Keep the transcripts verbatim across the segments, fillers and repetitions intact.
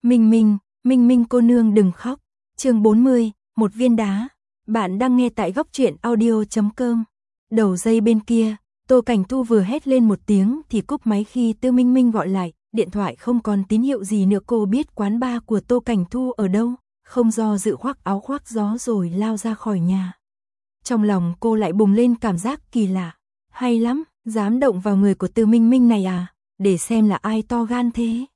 Minh Minh, Minh Minh cô nương đừng khóc. Chương bốn mươi, một viên đá. Bạn đang nghe tại góc truyện audio chấm com. Đầu dây bên kia, Tô Cảnh Thu vừa hét lên một tiếng thì cúp máy khi Tư Minh Minh gọi lại, điện thoại không còn tín hiệu gì nữa. Cô biết quán bar của Tô Cảnh Thu ở đâu, không do dự khoác áo khoác gió rồi lao ra khỏi nhà. Trong lòng cô lại bùng lên cảm giác kỳ lạ. Hay lắm, dám động vào người của Tư Minh Minh này à, để xem là ai to gan thế.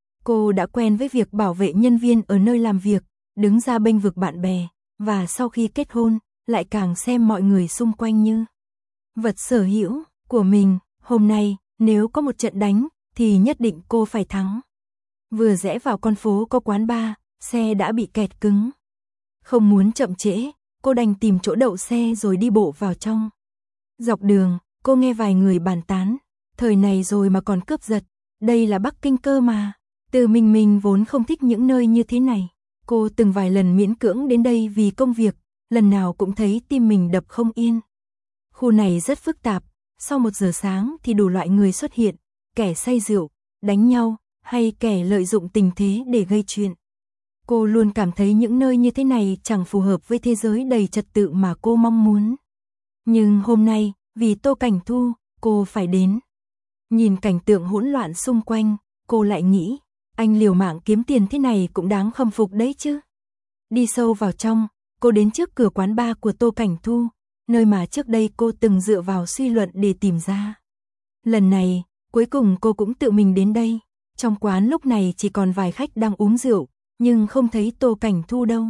Cô đã quen với việc bảo vệ nhân viên ở nơi làm việc, đứng ra bênh vực bạn bè, và sau khi kết hôn, lại càng xem mọi người xung quanh như vật sở hữu của mình. Hôm nay, nếu có một trận đánh, thì nhất định cô phải thắng. Vừa rẽ vào con phố có quán bar, xe đã bị kẹt cứng. Không muốn chậm trễ, cô đành tìm chỗ đậu xe rồi đi bộ vào trong. Dọc đường, cô nghe vài người bàn tán, thời này rồi mà còn cướp giật, đây là Bắc Kinh cơ mà. Từ Minh Minh vốn không thích những nơi như thế này. Cô từng vài lần miễn cưỡng đến đây vì công việc, lần nào cũng thấy tim mình đập không yên. Khu này rất phức tạp, sau một giờ sáng thì đủ loại người xuất hiện, kẻ say rượu, đánh nhau, hay kẻ lợi dụng tình thế để gây chuyện. Cô luôn cảm thấy những nơi như thế này chẳng phù hợp với thế giới đầy trật tự mà cô mong muốn. Nhưng hôm nay, vì Tô Cảnh Thu, cô phải đến. Nhìn cảnh tượng hỗn loạn xung quanh, cô lại nghĩ, anh liều mạng kiếm tiền thế này cũng đáng khâm phục đấy chứ. Đi sâu vào trong, cô đến trước cửa quán bar của Tô Cảnh Thu, nơi mà trước đây cô từng dựa vào suy luận để tìm ra. Lần này, cuối cùng cô cũng tự mình đến đây. Trong quán lúc này chỉ còn vài khách đang uống rượu, nhưng không thấy Tô Cảnh Thu đâu.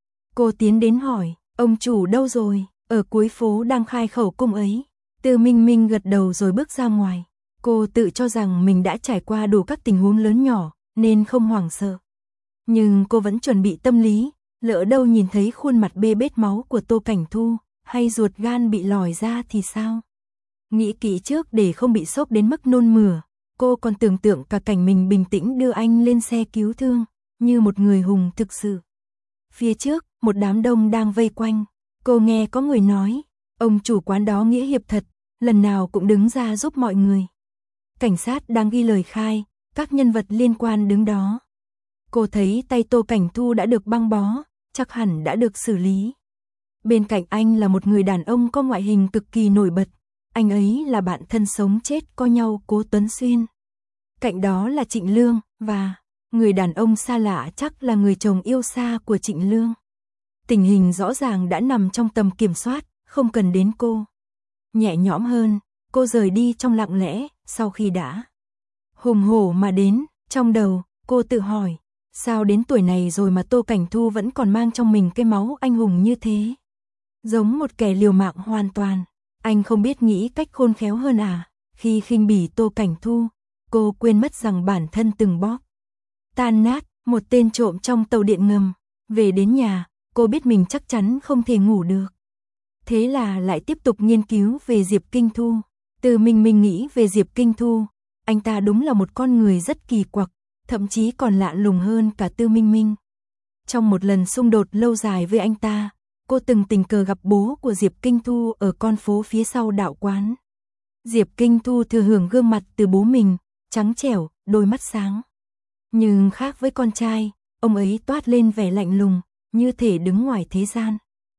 Cô tiến đến hỏi, ông chủ đâu rồi? Ở cuối phố đang khai khẩu cung ấy. Tư Minh Minh gật đầu rồi bước ra ngoài. Cô tự cho rằng mình đã trải qua đủ các tình huống lớn nhỏ, nên không hoảng sợ. Nhưng cô vẫn chuẩn bị tâm lý, lỡ đâu nhìn thấy khuôn mặt bê bết máu của Tô Cảnh Thu, hay ruột gan bị lòi ra thì sao? Nghĩ kỹ trước để không bị sốc đến mức nôn mửa, cô còn tưởng tượng cả cảnh mình bình tĩnh đưa anh lên xe cứu thương, như một người hùng thực sự. Phía trước, một đám đông đang vây quanh, cô nghe có người nói, ông chủ quán đó nghĩa hiệp thật, lần nào cũng đứng ra giúp mọi người. Cảnh sát đang ghi lời khai, các nhân vật liên quan đứng đó. Cô thấy tay Tô Cảnh Thu đã được băng bó, chắc hẳn đã được xử lý. Bên cạnh anh là một người đàn ông có ngoại hình cực kỳ nổi bật, anh ấy là bạn thân sống chết có nhau Cố Tuấn Xuyên. Cạnh đó là Trịnh Lương, và người đàn ông xa lạ chắc là người chồng yêu xa của Trịnh Lương. Tình hình rõ ràng đã nằm trong tầm kiểm soát, không cần đến cô. Nhẹ nhõm hơn, cô rời đi trong lặng lẽ, sau khi đã hùng hổ mà đến, trong đầu, cô tự hỏi, sao đến tuổi này rồi mà Tô Cảnh Thu vẫn còn mang trong mình cái máu anh hùng như thế? Giống một kẻ liều mạng hoàn toàn, anh không biết nghĩ cách khôn khéo hơn à? Khi khinh bỉ Tô Cảnh Thu, cô quên mất rằng bản thân từng bóp tan nát một tên trộm trong tàu điện ngầm. Về đến nhà, cô biết mình chắc chắn không thể ngủ được. Thế là lại tiếp tục nghiên cứu về Diệp Kinh Thu. Từ mình mình nghĩ về Diệp Kinh Thu, anh ta đúng là một con người rất kỳ quặc, thậm chí còn lạ lùng hơn cả Tư Minh Minh. Trong một lần xung đột lâu dài với anh ta, cô từng tình cờ gặp bố của Diệp Kinh Thu ở con phố phía sau đạo quán. Diệp Kinh Thu thừa hưởng gương mặt từ bố mình, trắng trẻo, đôi mắt sáng. Nhưng khác với con trai, ông ấy toát lên vẻ lạnh lùng, như thể đứng ngoài thế gian.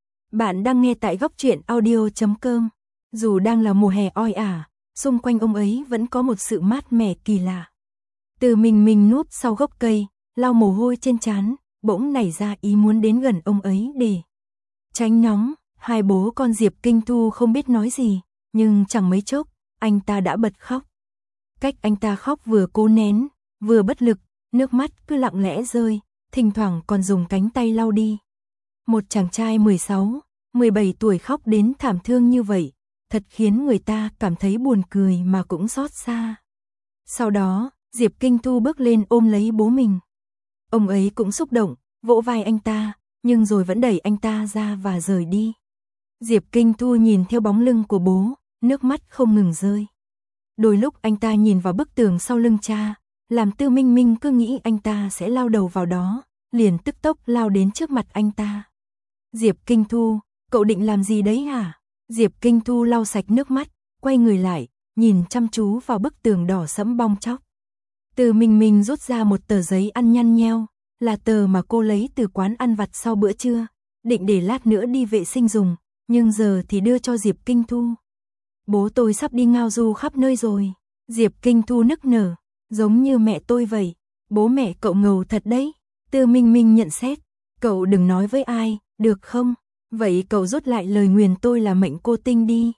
Bạn đang nghe tại góc truyện audio chấm com. Dù đang là mùa hè oi ả, xung quanh ông ấy vẫn có một sự mát mẻ kỳ lạ. Từ mình mình núp sau gốc cây, lau mồ hôi trên trán, bỗng nảy ra ý muốn đến gần ông ấy để tránh nóng. Hai bố con Diệp Kinh Thu không biết nói gì, nhưng chẳng mấy chốc, anh ta đã bật khóc. Cách anh ta khóc vừa cố nén, vừa bất lực, nước mắt cứ lặng lẽ rơi, thỉnh thoảng còn dùng cánh tay lau đi. Một chàng trai mười sáu, mười bảy tuổi khóc đến thảm thương như vậy, thật khiến người ta cảm thấy buồn cười mà cũng xót xa. Sau đó, Diệp Kinh Thu bước lên ôm lấy bố mình. Ông ấy cũng xúc động, vỗ vai anh ta, nhưng rồi vẫn đẩy anh ta ra và rời đi. Diệp Kinh Thu nhìn theo bóng lưng của bố, nước mắt không ngừng rơi. Đôi lúc anh ta nhìn vào bức tường sau lưng cha, làm Tư Minh Minh cứ nghĩ anh ta sẽ lao đầu vào đó, liền tức tốc lao đến trước mặt anh ta. Diệp Kinh Thu, cậu định làm gì đấy hả? Diệp Kinh Thu lau sạch nước mắt, quay người lại, nhìn chăm chú vào bức tường đỏ sẫm bong chóc. Từ Minh Minh rút ra một tờ giấy ăn nhăn nheo, là tờ mà cô lấy từ quán ăn vặt sau bữa trưa, định để lát nữa đi vệ sinh dùng, nhưng giờ thì đưa cho Diệp Kinh Thu. Bố tôi sắp đi ngao du khắp nơi rồi. Diệp Kinh Thu nức nở, giống như mẹ tôi vậy. Bố mẹ cậu ngầu thật đấy. Tư Minh Minh nhận xét, cậu đừng nói với ai, được không? Vậy cậu rút lại lời nguyền tôi là mệnh cô tinh đi.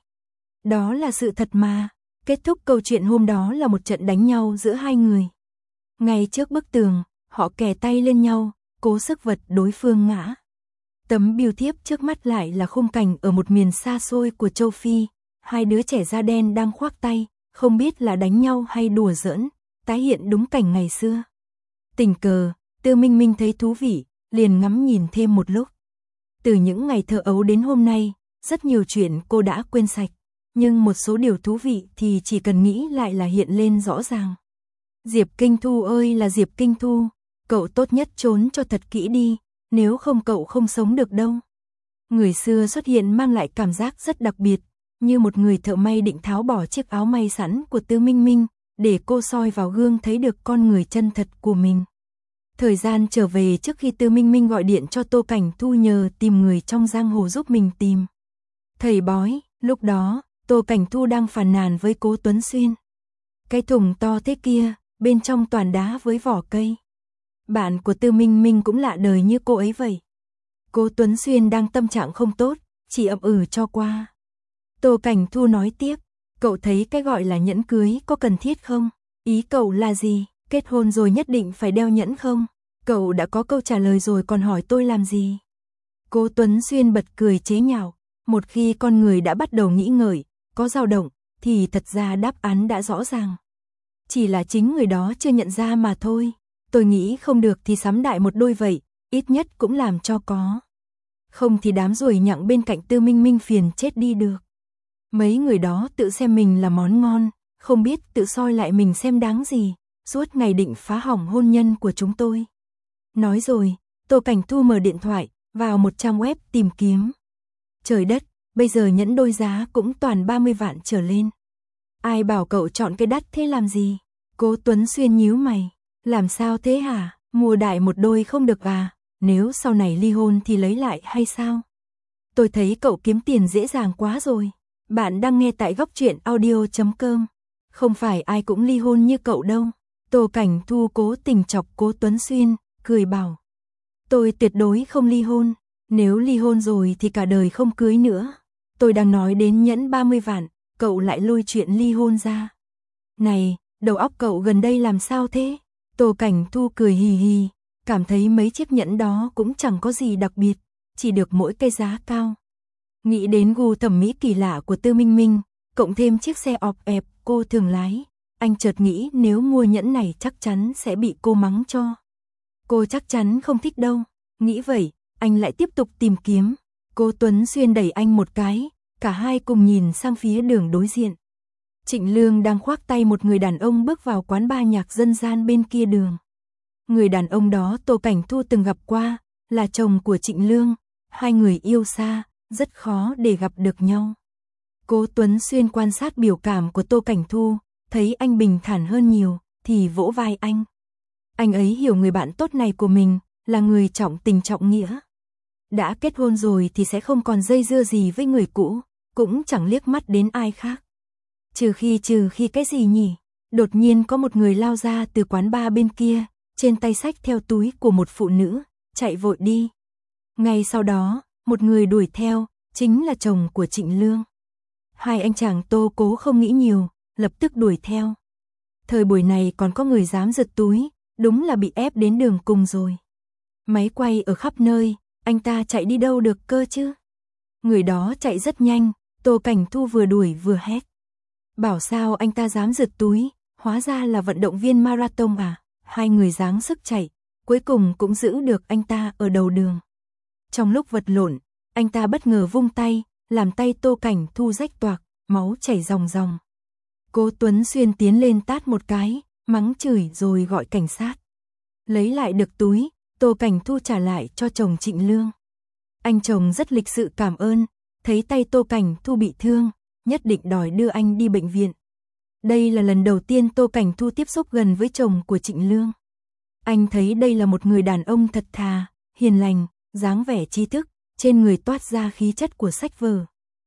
Đó là sự thật mà. Kết thúc câu chuyện hôm đó là một trận đánh nhau giữa hai người. Ngay trước bức tường, họ kè tay lên nhau, cố sức vật đối phương ngã. Tấm bưu thiếp trước mắt lại là khung cảnh ở một miền xa xôi của châu Phi. Hai đứa trẻ da đen đang khoác tay, không biết là đánh nhau hay đùa giỡn, tái hiện đúng cảnh ngày xưa. Tình cờ, Tư Minh Minh thấy thú vị, liền ngắm nhìn thêm một lúc. Từ những ngày thơ ấu đến hôm nay, rất nhiều chuyện cô đã quên sạch, nhưng một số điều thú vị thì chỉ cần nghĩ lại là hiện lên rõ ràng. Diệp Kinh Thu ơi là Diệp Kinh Thu, cậu tốt nhất trốn cho thật kỹ đi, nếu không cậu không sống được đâu. Người xưa xuất hiện mang lại cảm giác rất đặc biệt, như một người thợ may định tháo bỏ chiếc áo may sẵn của Tư Minh Minh, để cô soi vào gương thấy được con người chân thật của mình. Thời gian trở về trước khi Tư Minh Minh gọi điện cho Tô Cảnh Thu nhờ tìm người trong giang hồ giúp mình tìm thầy bói. Lúc đó, Tô Cảnh Thu đang phàn nàn với Cố Tuấn Xuyên. Cái thùng to thế kia, bên trong toàn đá với vỏ cây. Bạn của Tư Minh Minh cũng lạ đời như cô ấy vậy. Cố Tuấn Xuyên đang tâm trạng không tốt, chỉ ậm ừ cho qua. Tô Cảnh Thu nói tiếp, cậu thấy cái gọi là nhẫn cưới có cần thiết không? Ý cậu là gì? Kết hôn rồi nhất định phải đeo nhẫn không? Cậu đã có câu trả lời rồi còn hỏi tôi làm gì? Cố Tuấn Xuyên bật cười chế nhạo, một khi con người đã bắt đầu nghĩ ngợi, có dao động, thì thật ra đáp án đã rõ ràng. Chỉ là chính người đó chưa nhận ra mà thôi. Tôi nghĩ không được thì sắm đại một đôi vậy, ít nhất cũng làm cho có. Không thì đám ruồi nhặng bên cạnh Tư Minh Minh phiền chết đi được. Mấy người đó tự xem mình là món ngon, không biết tự soi lại mình xem đáng gì, suốt ngày định phá hỏng hôn nhân của chúng tôi. Nói rồi, Tô Cảnh Thu mở điện thoại, vào một trang web tìm kiếm. Trời đất, bây giờ nhẫn đôi giá cũng toàn ba mươi vạn trở lên. Ai bảo cậu chọn cái đắt thế làm gì? Cố Tuấn Xuyên nhíu mày, làm sao thế hả? Mua đại một đôi không được à? Nếu sau này ly hôn thì lấy lại hay sao? Tôi thấy cậu kiếm tiền dễ dàng quá rồi. Bạn đang nghe tại góc truyện audio chấm com. Không phải ai cũng ly hôn như cậu đâu. Tô Cảnh Thu cố tình chọc Cố Tuấn Xuyên, cười bảo. Tôi tuyệt đối không ly hôn. Nếu ly hôn rồi thì cả đời không cưới nữa. Tôi đang nói đến nhẫn ba mươi vạn, cậu lại lôi chuyện ly hôn ra. Này, đầu óc cậu gần đây làm sao thế? Tô Cảnh Thu cười hì hì, cảm thấy mấy chiếc nhẫn đó cũng chẳng có gì đặc biệt, chỉ được mỗi cái giá cao. Nghĩ đến gu thẩm mỹ kỳ lạ của Tư Minh Minh, cộng thêm chiếc xe ọp ẹp cô thường lái, anh chợt nghĩ nếu mua nhẫn này chắc chắn sẽ bị cô mắng cho. Cô chắc chắn không thích đâu. Nghĩ vậy, anh lại tiếp tục tìm kiếm. Cố Tuấn Xuyên đẩy anh một cái, cả hai cùng nhìn sang phía đường đối diện. Trịnh Lương đang khoác tay một người đàn ông bước vào quán bar nhạc dân gian bên kia đường. Người đàn ông đó Tô Cảnh Thu từng gặp qua, là chồng của Trịnh Lương. Hai người yêu xa, rất khó để gặp được nhau. Cố Tuấn Xuyên quan sát biểu cảm của Tô Cảnh Thu, thấy anh bình thản hơn nhiều, thì vỗ vai anh. Anh ấy hiểu người bạn tốt này của mình, là người trọng tình trọng nghĩa. Đã kết hôn rồi thì sẽ không còn dây dưa gì với người cũ, cũng chẳng liếc mắt đến ai khác. Trừ khi trừ khi cái gì nhỉ? Đột nhiên có một người lao ra từ quán bar bên kia, trên tay xách theo túi của một phụ nữ, chạy vội đi. Ngay sau đó, một người đuổi theo, chính là chồng của Trịnh Lương. Hai anh chàng Tô Cố không nghĩ nhiều, lập tức đuổi theo. Thời buổi này còn có người dám giật túi, đúng là bị ép đến đường cùng rồi. Máy quay ở khắp nơi, anh ta chạy đi đâu được cơ chứ? Người đó chạy rất nhanh, Tô Cảnh Thu vừa đuổi vừa hét. Bảo sao anh ta dám giật túi, hóa ra là vận động viên marathon à? Hai người giáng sức chạy, cuối cùng cũng giữ được anh ta ở đầu đường. Trong lúc vật lộn, anh ta bất ngờ vung tay, làm tay Tô Cảnh Thu rách toạc, máu chảy ròng ròng. Cố Tuấn Xuyên tiến lên tát một cái, mắng chửi rồi gọi cảnh sát. Lấy lại được túi, Tô Cảnh Thu trả lại cho chồng Trịnh Lương. Anh chồng rất lịch sự cảm ơn, thấy tay Tô Cảnh Thu bị thương, nhất định đòi đưa anh đi bệnh viện. Đây là lần đầu tiên Tô Cảnh Thu tiếp xúc gần với chồng của Trịnh Lương. Anh thấy đây là một người đàn ông thật thà, hiền lành, dáng vẻ trí thức, trên người toát ra khí chất của sách vở.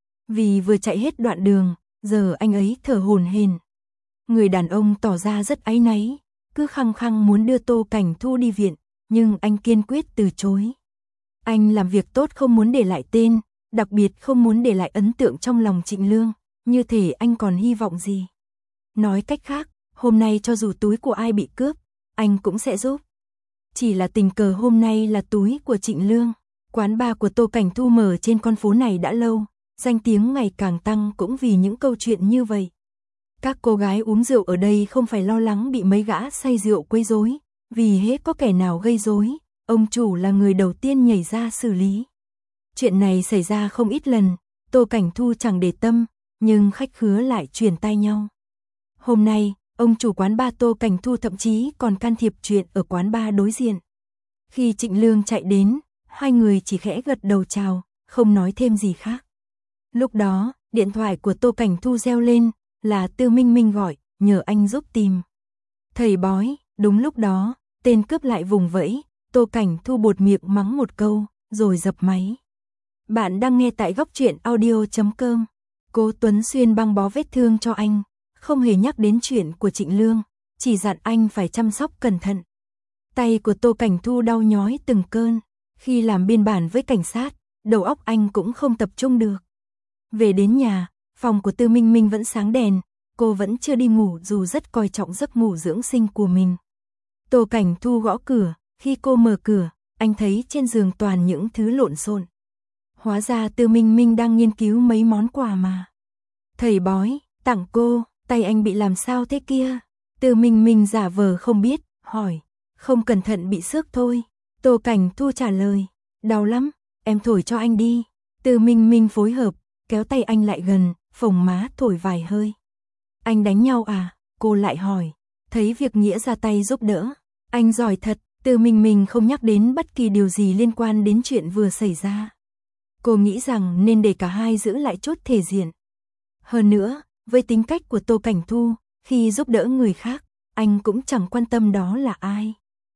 Vì vừa chạy hết đoạn đường, giờ anh ấy thở hổn hển. Người đàn ông tỏ ra rất áy náy, cứ khăng khăng muốn đưa Tô Cảnh Thu đi viện, nhưng anh kiên quyết từ chối. Anh làm việc tốt không muốn để lại tên, đặc biệt không muốn để lại ấn tượng trong lòng Trịnh Lương, như thể anh còn hy vọng gì. Nói cách khác, hôm nay cho dù túi của ai bị cướp, anh cũng sẽ giúp. Chỉ là tình cờ hôm nay là túi của Trịnh Lương. Quán bar của Tô Cảnh Thu mở trên con phố này đã lâu, danh tiếng ngày càng tăng cũng vì những câu chuyện như vậy. Các cô gái uống rượu ở đây không phải lo lắng bị mấy gã say rượu quấy rối, vì hết có kẻ nào gây rối, ông chủ là người đầu tiên nhảy ra xử lý. Chuyện này xảy ra không ít lần, Tô Cảnh Thu chẳng để tâm, nhưng khách khứa lại truyền tai nhau. Hôm nay, ông chủ quán bar Tô Cảnh Thu thậm chí còn can thiệp chuyện ở quán bar đối diện. Khi Trịnh Lương chạy đến, hai người chỉ khẽ gật đầu chào, không nói thêm gì khác. Lúc đó, điện thoại của Tô Cảnh Thu reo lên, là Tư Minh Minh gọi, nhờ anh giúp tìm. Thầy bói, đúng lúc đó, tên cướp lại vùng vẫy, Tô Cảnh Thu buột miệng mắng một câu, rồi dập máy. Bạn đang nghe tại góc truyện audio chấm com. Cố Tuấn Xuyên băng bó vết thương cho anh, không hề nhắc đến chuyện của Trịnh Lương, chỉ dặn anh phải chăm sóc cẩn thận. Tay của Tô Cảnh Thu đau nhói từng cơn, khi làm biên bản với cảnh sát, đầu óc anh cũng không tập trung được. Về đến nhà, phòng của Tư Minh Minh vẫn sáng đèn, cô vẫn chưa đi ngủ dù rất coi trọng giấc ngủ dưỡng sinh của mình. Tô Cảnh Thu gõ cửa, khi cô mở cửa, anh thấy trên giường toàn những thứ lộn xộn. Hóa ra Tư Minh Minh đang nghiên cứu mấy món quà mà thầy bói tặng cô. Tay anh bị làm sao thế kia? Tư Minh Minh giả vờ không biết, hỏi. Không cẩn thận bị xước thôi. Tô Cảnh Thu trả lời. Đau lắm, em thổi cho anh đi. Tư Minh Minh phối hợp, kéo tay anh lại gần, phồng má thổi vài hơi. Anh đánh nhau à? Cô lại hỏi. Thấy việc nghĩa ra tay giúp đỡ. Anh giỏi thật. Tư Minh Minh không nhắc đến bất kỳ điều gì liên quan đến chuyện vừa xảy ra. Cô nghĩ rằng nên để cả hai giữ lại chút thể diện. Hơn nữa, với tính cách của Tô Cảnh Thu, khi giúp đỡ người khác, anh cũng chẳng quan tâm đó là ai.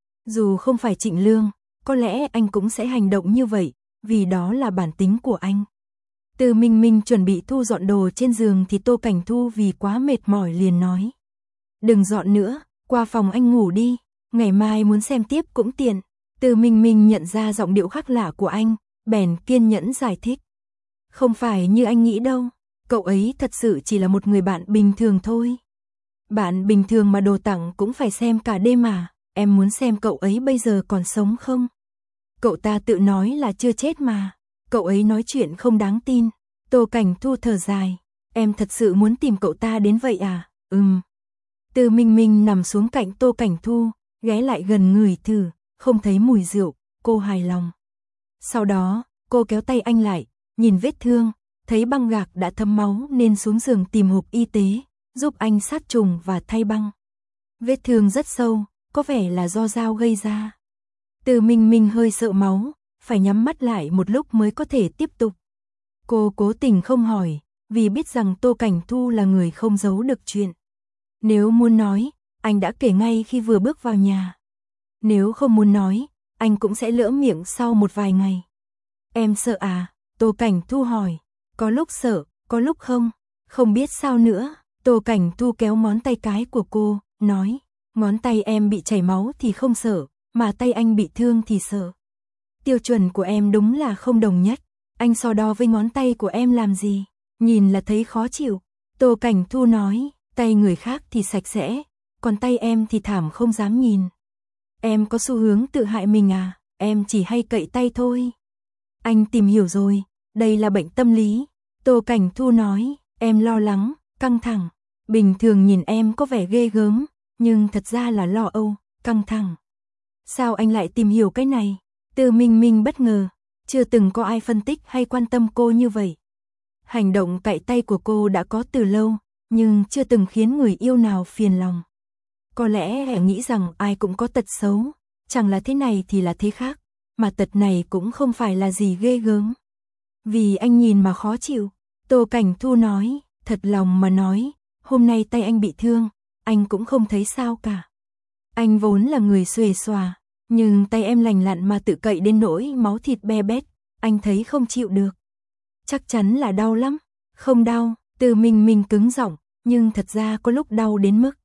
Dù không phải Trịnh Lương, có lẽ anh cũng sẽ hành động như vậy, vì đó là bản tính của anh. Tư Minh Minh chuẩn bị thu dọn đồ trên giường thì Tô Cảnh Thu vì quá mệt mỏi liền nói. Đừng dọn nữa, qua phòng anh ngủ đi, ngày mai muốn xem tiếp cũng tiện. Tư Minh Minh nhận ra giọng điệu khác lạ của anh, bèn kiên nhẫn giải thích. Không phải như anh nghĩ đâu. Cậu ấy thật sự chỉ là một người bạn bình thường thôi. Bạn bình thường mà đồ tặng cũng phải xem cả đêm mà. Em muốn xem cậu ấy bây giờ còn sống không? Cậu ta tự nói là chưa chết mà. Cậu ấy nói chuyện không đáng tin. Tô Cảnh Thu thở dài. Em thật sự muốn tìm cậu ta đến vậy à? Ừm. Tư Minh Minh nằm xuống cạnh Tô Cảnh Thu, ghé lại gần người thử, không thấy mùi rượu, cô hài lòng. Sau đó, cô kéo tay anh lại, nhìn vết thương. Thấy băng gạc đã thấm máu nên xuống giường tìm hộp y tế, giúp anh sát trùng và thay băng. Vết thương rất sâu, có vẻ là do dao gây ra. Tư Minh Minh hơi sợ máu, phải nhắm mắt lại một lúc mới có thể tiếp tục. Cô cố tình không hỏi, vì biết rằng Tô Cảnh Thu là người không giấu được chuyện. Nếu muốn nói, anh đã kể ngay khi vừa bước vào nhà. Nếu không muốn nói, anh cũng sẽ lỡ miệng sau một vài ngày. Em sợ à? Tô Cảnh Thu hỏi. Có lúc sợ, có lúc không, không biết sao nữa. Tô Cảnh Thu kéo ngón tay cái của cô, nói, ngón tay em bị chảy máu thì không sợ, mà tay anh bị thương thì sợ. Tiêu chuẩn của em đúng là không đồng nhất, anh so đo với ngón tay của em làm gì, nhìn là thấy khó chịu. Tô Cảnh Thu nói, tay người khác thì sạch sẽ, còn tay em thì thảm không dám nhìn. Em có xu hướng tự hại mình à, em chỉ hay cậy tay thôi. Anh tìm hiểu rồi, đây là bệnh tâm lý. Tô Cảnh Thu nói, em lo lắng, căng thẳng. Bình thường nhìn em có vẻ ghê gớm, nhưng thật ra là lo âu, căng thẳng. Sao anh lại tìm hiểu cái này? Tư Minh Minh bất ngờ, chưa từng có ai phân tích hay quan tâm cô như vậy. Hành động cạy tay của cô đã có từ lâu, nhưng chưa từng khiến người yêu nào phiền lòng. Có lẽ em nghĩ rằng ai cũng có tật xấu, chẳng là thế này thì là thế khác, mà tật này cũng không phải là gì ghê gớm. Vì anh nhìn mà khó chịu, Tô Cảnh Thu nói, thật lòng mà nói, hôm nay tay anh bị thương, anh cũng không thấy sao cả. Anh vốn là người xuề xòa, nhưng tay em lành lặn mà tự cậy đến nỗi máu thịt be bét, anh thấy không chịu được. Chắc chắn là đau lắm. Không đau, Từ Minh Minh cứng giọng, nhưng thật ra có lúc đau đến mức.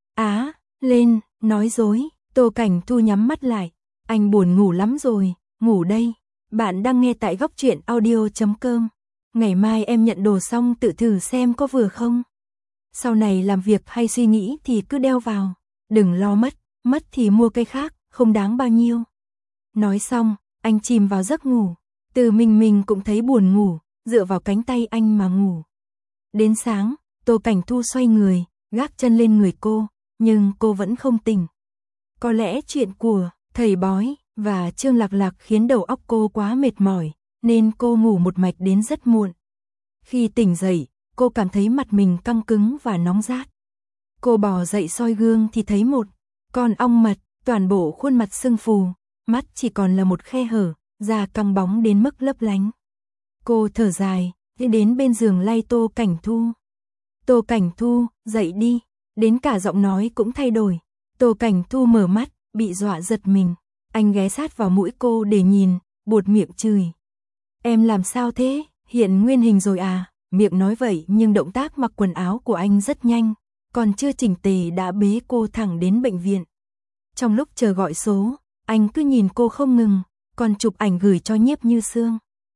Á, lên, nói dối. Tô Cảnh Thu nhắm mắt lại. Anh buồn ngủ lắm rồi, ngủ đây. Bạn đang nghe tại góc truyện audio chấm com. Ngày mai em nhận đồ xong tự thử xem có vừa không. Sau này làm việc hay suy nghĩ thì cứ đeo vào. Đừng lo mất, mất thì mua cây khác, không đáng bao nhiêu. Nói xong, anh chìm vào giấc ngủ. Từ Minh Minh cũng thấy buồn ngủ, dựa vào cánh tay anh mà ngủ. Đến sáng, Tô Cảnh Thu xoay người, gác chân lên người cô, nhưng cô vẫn không tỉnh. Có lẽ chuyện của thầy bói và Trương Lạc Lạc khiến đầu óc cô quá mệt mỏi, nên cô ngủ một mạch đến rất muộn. Khi tỉnh dậy, cô cảm thấy mặt mình căng cứng và nóng rát. Cô bò dậy soi gương thì thấy một con ong mật, toàn bộ khuôn mặt sưng phù, mắt chỉ còn là một khe hở, da căng bóng đến mức lấp lánh. Cô thở dài, đi đến bên giường lay Tô Cảnh Thu. Tô Cảnh Thu, dậy đi, đến cả giọng nói cũng thay đổi. Tô Cảnh Thu mở mắt, bị dọa giật mình. Anh ghé sát vào mũi cô để nhìn, buột miệng chửi. Em làm sao thế, hiện nguyên hình rồi à? Miệng nói vậy nhưng động tác mặc quần áo của anh rất nhanh, còn chưa chỉnh tề đã bế cô thẳng đến bệnh viện. Trong lúc chờ gọi số, anh cứ nhìn cô không ngừng, còn chụp ảnh gửi cho Nhiếp Như Sương.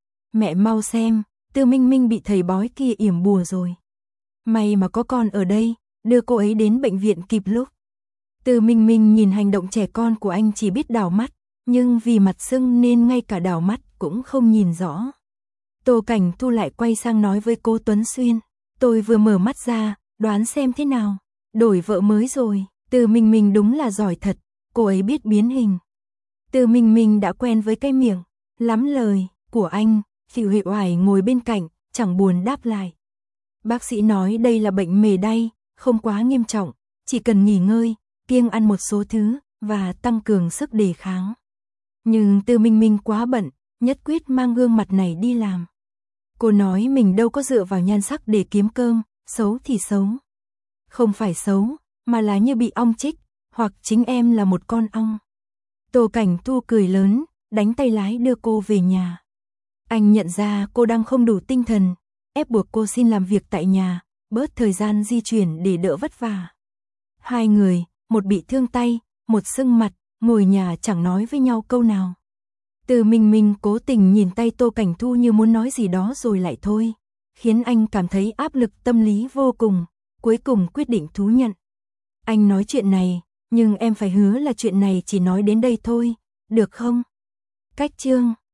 Mẹ mau xem, Từ Minh Minh bị thầy bói kia yểm bùa rồi. May mà có con ở đây, đưa cô ấy đến bệnh viện kịp lúc. Từ Minh Minh nhìn hành động trẻ con của anh chỉ biết đảo mắt, nhưng vì mặt sưng nên ngay cả đảo mắt cũng không nhìn rõ. Tô Cảnh Thu lại quay sang nói với cô Tuấn Xuyên, tôi vừa mở mắt ra, đoán xem thế nào. Đổi vợ mới rồi, Từ Minh Minh đúng là giỏi thật, cô ấy biết biến hình. Từ Minh Minh đã quen với cái miệng lắm lời của anh. Phỉ Huệ Oải ngồi bên cạnh, chẳng buồn đáp lại. Bác sĩ nói đây là bệnh mề đay, không quá nghiêm trọng, chỉ cần nghỉ ngơi, kiêng ăn một số thứ và tăng cường sức đề kháng. Nhưng Từ Minh Minh quá bận, nhất quyết mang gương mặt này đi làm. Cô nói mình đâu có dựa vào nhan sắc để kiếm cơm, xấu thì xấu. Không phải xấu, mà là như bị ong chích, hoặc chính em là một con ong. Tô Cảnh Thu cười lớn, đánh tay lái đưa cô về nhà. Anh nhận ra cô đang không đủ tinh thần, ép buộc cô xin làm việc tại nhà, bớt thời gian di chuyển để đỡ vất vả. Hai người, một bị thương tay, một sưng mặt, ngồi nhà chẳng nói với nhau câu nào. Từ Minh Minh cố tình nhìn tay Tô Cảnh Thu như muốn nói gì đó rồi lại thôi, khiến anh cảm thấy áp lực tâm lý vô cùng, cuối cùng quyết định thú nhận. Anh nói chuyện này, nhưng em phải hứa là chuyện này chỉ nói đến đây thôi, được không? Cách chương